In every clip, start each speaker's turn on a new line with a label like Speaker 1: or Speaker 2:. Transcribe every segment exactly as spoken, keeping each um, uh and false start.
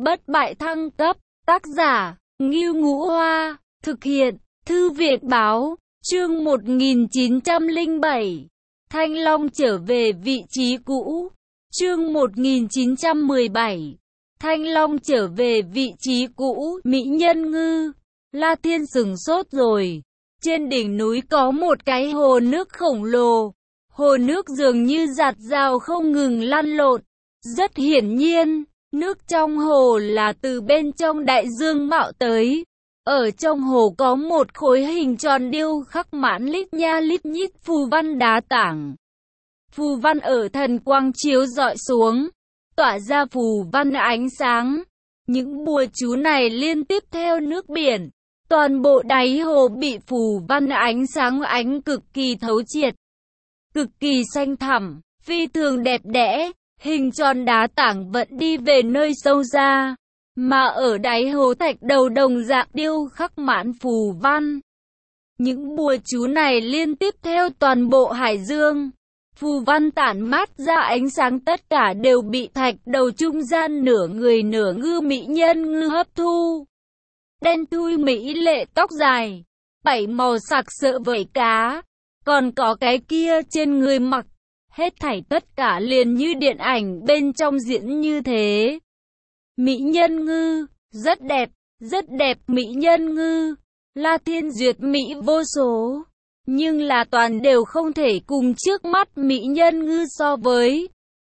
Speaker 1: bất bại thăng cấp, tác giả, Ngưu Ngũ Hoa, thực hiện, Thư viện Báo, chương một nghìn chín trăm lẻ bảy, Thanh Long trở về vị trí cũ, chương một nghìn chín trăm mười bảy, Thanh Long trở về vị trí cũ, Mỹ Nhân Ngư, La Thiên sửng sốt rồi, trên đỉnh núi có một cái hồ nước khổng lồ, hồ nước dường như giạt rào không ngừng lăn lộn, rất hiển nhiên, nước trong hồ là từ bên trong đại dương mạo tới. Ở trong hồ có một khối hình tròn điêu khắc mãn lít nha lít nhít phù văn đá tảng. Phù văn ở thần quang chiếu rọi xuống, tỏa ra phù văn ánh sáng. Những bùa chú này liên tiếp theo nước biển. Toàn bộ đáy hồ bị phù văn ánh sáng ánh cực kỳ thấu triệt. Cực kỳ xanh thẳm, phi thường đẹp đẽ, hình tròn đá tảng vẫn đi về nơi sâu xa. Mà ở đáy hồ thạch đầu đồng dạng điêu khắc mãn phù văn. Những bùa chú này liên tiếp theo toàn bộ hải dương. Phù văn tản mát ra ánh sáng, tất cả đều bị thạch đầu trung gian nửa người nửa ngư Mỹ Nhân Ngư hấp thu. Đen thui mỹ lệ tóc dài, bảy màu sặc sỡ vảy cá, còn có cái kia trên người mặc. Hết thảy tất cả liền như điện ảnh bên trong diễn như thế. Mỹ Nhân Ngư, rất đẹp, rất đẹp Mỹ Nhân Ngư. La Thiên duyệt Mỹ vô số, nhưng là toàn đều không thể cùng trước mắt Mỹ Nhân Ngư so với.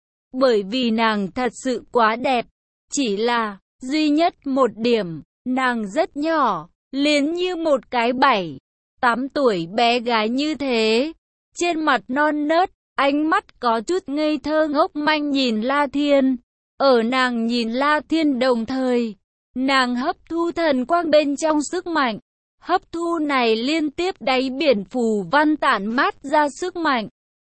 Speaker 1: Bởi vì nàng thật sự quá đẹp, chỉ là, duy nhất một điểm, nàng rất nhỏ, liền như một cái bảy, tám tuổi bé gái như thế. Trên mặt non nớt, ánh mắt có chút ngây thơ ngốc manh nhìn La Thiên. Ở nàng nhìn La Thiên đồng thời, nàng hấp thu thần quang bên trong sức mạnh. Hấp thu này liên tiếp đáy biển phù văn tản mát ra sức mạnh.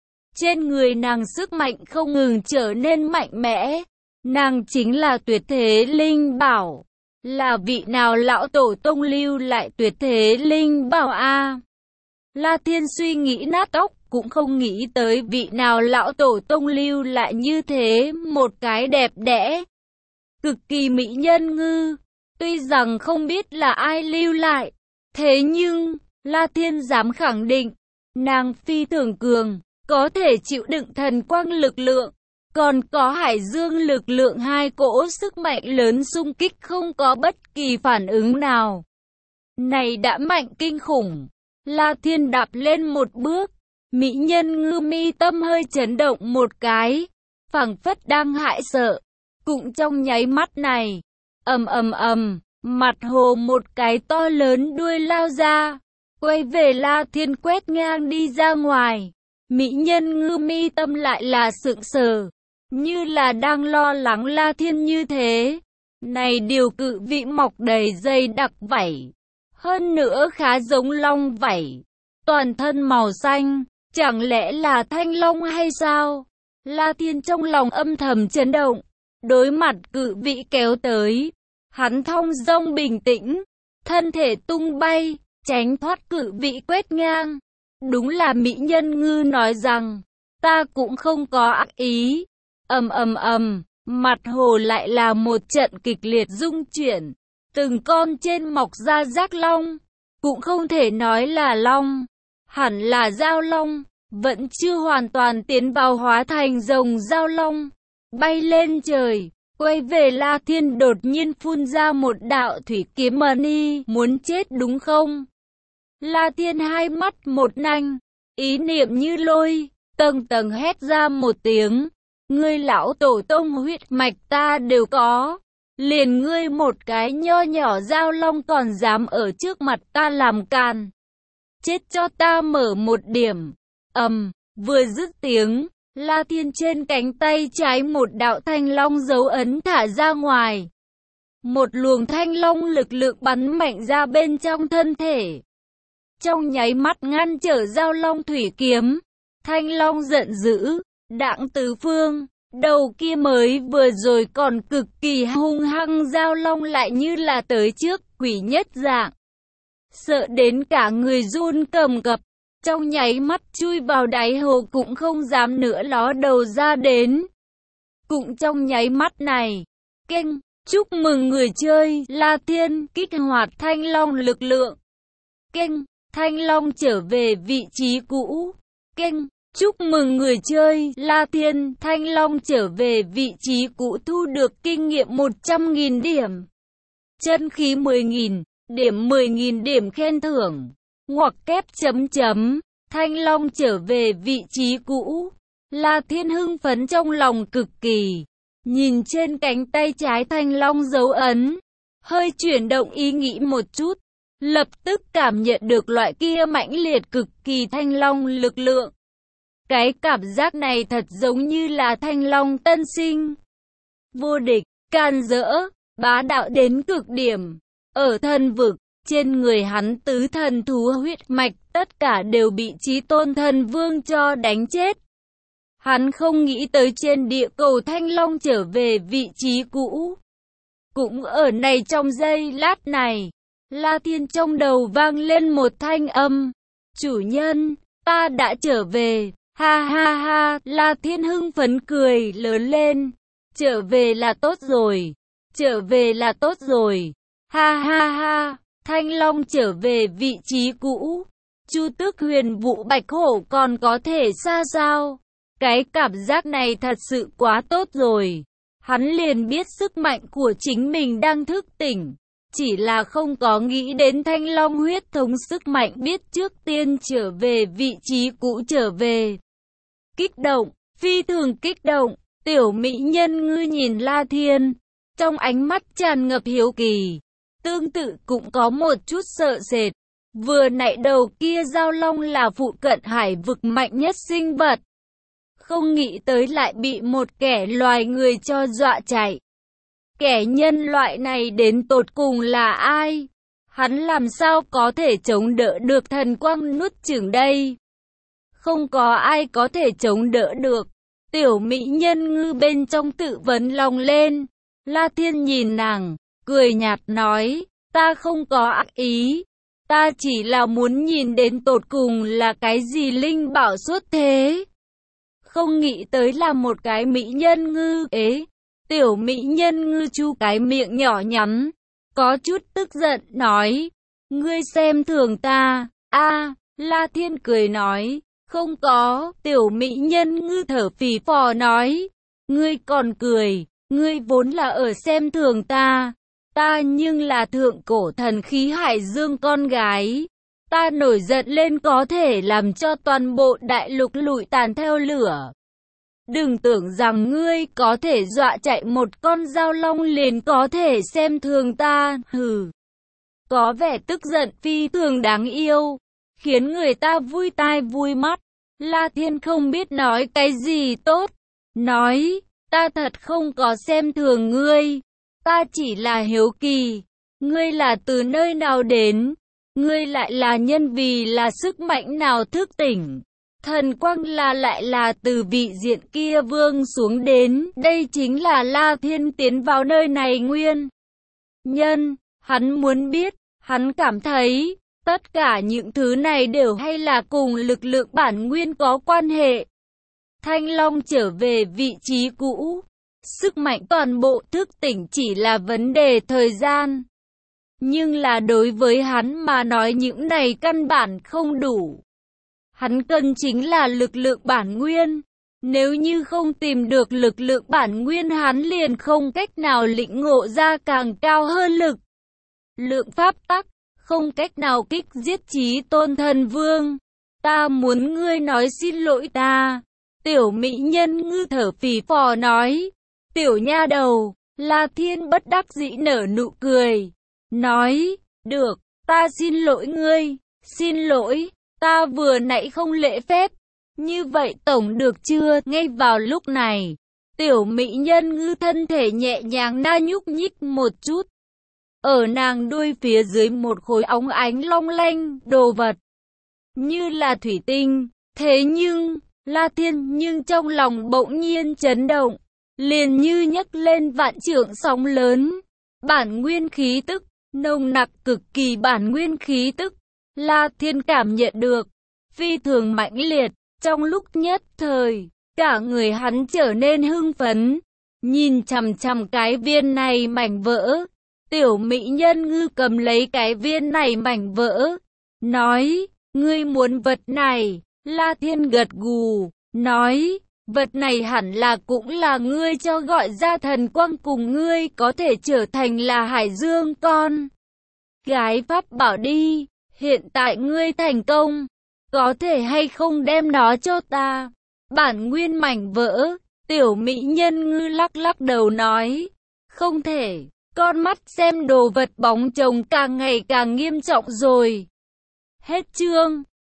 Speaker 1: Trên người nàng sức mạnh không ngừng trở nên mạnh mẽ. Nàng chính là tuyệt thế linh bảo. Là vị nào lão tổ tông lưu lại tuyệt thế linh bảo a? La Thiên suy nghĩ nát óc, cũng không nghĩ tới vị nào lão tổ tông lưu lại như thế một cái đẹp đẽ, cực kỳ Mỹ Nhân Ngư. Tuy rằng không biết là ai lưu lại, thế nhưng La Thiên dám khẳng định, nàng phi thường cường, có thể chịu đựng thần quang lực lượng, còn có hải dương lực lượng, hai cỗ sức mạnh lớn xung kích không có bất kỳ phản ứng nào. Này đã mạnh kinh khủng. La Thiên đạp lên một bước, Mỹ Nhân Ngư mi tâm hơi chấn động một cái, phảng phất đang hại sợ. Cũng trong nháy mắt này, ầm ầm ầm, mặt hồ một cái to lớn đuôi lao ra, quay về La Thiên quét ngang đi ra ngoài. Mỹ Nhân Ngư mi tâm lại là sững sờ, như là đang lo lắng La Thiên như thế. Này điều cự vị mọc đầy dây đặc vảy, hơn nữa khá giống long vảy, toàn thân màu xanh, chẳng lẽ là thanh long hay sao? La Thiên trong lòng âm thầm chấn động, đối mặt cự vị kéo tới, hắn thong dong bình tĩnh, thân thể tung bay, tránh thoát cự vị quét ngang. Đúng là Mỹ Nhân Ngư nói rằng, ta cũng không có ác ý. Ầm ầm ầm, mặt hồ lại là một trận kịch liệt rung chuyển, từng con trên mọc ra rác long, cũng không thể nói là long, hẳn là giao long, vẫn chưa hoàn toàn tiến vào hóa thành rồng giao long, bay lên trời, quay về La Thiên đột nhiên phun ra một đạo thủy kiếm mani, muốn chết đúng không? La Thiên hai mắt một nanh, ý niệm như lôi, tầng tầng hét ra một tiếng, ngươi lão tổ tông huyết mạch ta đều có, liền ngươi một cái nho nhỏ giao long còn dám ở trước mặt ta làm càn. Chết cho ta mở một điểm. Ầm, vừa dứt tiếng, La Thiên trên cánh tay trái một đạo thanh long dấu ấn thả ra ngoài. Một luồng thanh long lực lượng bắn mạnh ra bên trong thân thể. Trong nháy mắt ngăn trở giao long thủy kiếm. Thanh long giận dữ, đãng tứ phương. Đầu kia mới vừa rồi còn cực kỳ hung hăng giao long lại như là tới trước quỷ nhất dạng. Sợ đến cả người run cầm cập, trong nháy mắt chui vào đáy hồ cũng không dám nữa ló đầu ra đến. Cũng trong nháy mắt này, keng, Chúc mừng người chơi, La Thiên, kích hoạt Thanh Long lực lượng. Kênh, Thanh Long trở về vị trí cũ. Kênh, chúc mừng người chơi, La Thiên, Thanh Long trở về vị trí cũ, thu được kinh nghiệm một trăm nghìn điểm. Chân khí mười nghìn, điểm mười nghìn điểm khen thưởng. Ngoặc kép chấm chấm, Thanh Long trở về vị trí cũ. La Thiên hưng phấn trong lòng cực kỳ. Nhìn trên cánh tay trái Thanh Long dấu ấn, hơi chuyển động ý nghĩ một chút, lập tức cảm nhận được loại kia mãnh liệt cực kỳ Thanh Long lực lượng. Cái cảm giác này thật giống như là Thanh Long tân sinh. Vô địch, can dỡ, bá đạo đến cực điểm. Ở thần vực, trên người hắn tứ thần thú huyết mạch tất cả đều bị Chí Tôn Thần Vương cho đánh chết. Hắn không nghĩ tới trên địa cầu Thanh Long trở về vị trí cũ. Cũng ở này trong giây lát này, La Thiên trong đầu vang lên một thanh âm. Chủ nhân, ta đã trở về. Ha ha ha, La Thiên hưng phấn cười lớn lên. Trở về là tốt rồi. Trở về là tốt rồi. Ha ha ha, Thanh Long trở về vị trí cũ. Chu Tước Huyền Vũ Bạch Hổ còn có thể xa sao? Cái cảm giác này thật sự quá tốt rồi. Hắn liền biết sức mạnh của chính mình đang thức tỉnh. Chỉ là không có nghĩ đến Thanh Long huyết thống sức mạnh biết trước tiên trở về vị trí cũ trở về. Kích động, phi thường kích động, tiểu mỹ nhân ngư nhìn La Thiên. Trong ánh mắt tràn ngập hiếu kỳ. Tương tự cũng có một chút sợ sệt. Vừa nãy đầu kia giao long là phụ cận hải vực mạnh nhất sinh vật. Không nghĩ tới lại bị một kẻ loài người cho dọa chạy. Kẻ nhân loại này đến tột cùng là ai? Hắn làm sao có thể chống đỡ được thần quang nuốt chửng đây? Không có ai có thể chống đỡ được. Tiểu mỹ nhân ngư bên trong tự vấn lòng lên. La Thiên nhìn nàng, cười nhạt nói, ta không có ác ý. Ta chỉ là muốn nhìn đến tột cùng là cái gì linh bảo xuất thế. Không nghĩ tới là một cái mỹ nhân ngư ế. Tiểu mỹ nhân ngư chu cái miệng nhỏ nhắn, có chút tức giận nói, ngươi xem thường ta. A, La Thiên cười nói, không có. Tiểu mỹ nhân ngư thở phì phò nói, ngươi còn cười, ngươi vốn là ở xem thường ta. Ta nhưng là thượng cổ thần khí hải dương con gái. Ta nổi giận lên có thể làm cho toàn bộ đại lục lụi tàn theo lửa. Đừng tưởng rằng ngươi có thể dọa chạy một con dao long liền có thể xem thường ta, hừ. Có vẻ tức giận phi thường đáng yêu, khiến người ta vui tai vui mắt. La Thiên không biết nói cái gì tốt. Nói, ta thật không có xem thường ngươi. Ta chỉ là hiếu kỳ. Ngươi là từ nơi nào đến? Ngươi lại là nhân vì là sức mạnh nào thức tỉnh? Thần quang là lại là từ vị diện kia vương xuống đến. Đây chính là La Thiên tiến vào nơi này nguyên nhân. Hắn muốn biết, hắn cảm thấy, tất cả những thứ này đều hay là cùng lực lượng bản nguyên có quan hệ. Thanh Long trở về vị trí cũ. Sức mạnh toàn bộ thức tỉnh chỉ là vấn đề thời gian. Nhưng là đối với hắn mà nói những này căn bản không đủ. Hắn cần chính là lực lượng bản nguyên. Nếu như không tìm được lực lượng bản nguyên hắn liền không cách nào lĩnh ngộ ra càng cao hơn lực lượng pháp tắc, không cách nào kích giết Chí Tôn Thần Vương. Ta muốn ngươi nói xin lỗi ta. Tiểu mỹ nhân ngư thở phì phò nói. Tiểu nha đầu, La Thiên bất đắc dĩ nở nụ cười. Nói, được, ta xin lỗi ngươi, xin lỗi, ta vừa nãy không lễ phép. Như vậy tổng được chưa? Ngay vào lúc này, tiểu mỹ nhân ngư thân thể nhẹ nhàng na nhúc nhích một chút. Ở nàng đuôi phía dưới một khối óng ánh long lanh, đồ vật. Như là thủy tinh, thế nhưng, La Thiên nhưng trong lòng bỗng nhiên chấn động. Liền như nhấc lên vạn trượng sóng lớn. Bản nguyên khí tức, nồng nặc cực kỳ bản nguyên khí tức. La Thiên cảm nhận được, phi thường mãnh liệt. Trong lúc nhất thời, cả người hắn trở nên hưng phấn. nhìn chằm chằm cái viên này mảnh vỡ. Tiểu mỹ nhân ngư cầm lấy cái viên này mảnh vỡ, nói, ngươi muốn vật này. La Thiên gật gù, nói, vật này hẳn là cũng là ngươi cho gọi ra thần quang cùng ngươi có thể trở thành là Hải Dương con gái pháp bảo đi. Hiện tại ngươi thành công, có thể hay không đem nó cho ta? Bản nguyên mảnh vỡ. Tiểu mỹ nhân ngư lắc lắc đầu nói, không thể. Con mắt xem đồ vật bóng chồng càng ngày càng nghiêm trọng rồi. Hết chương.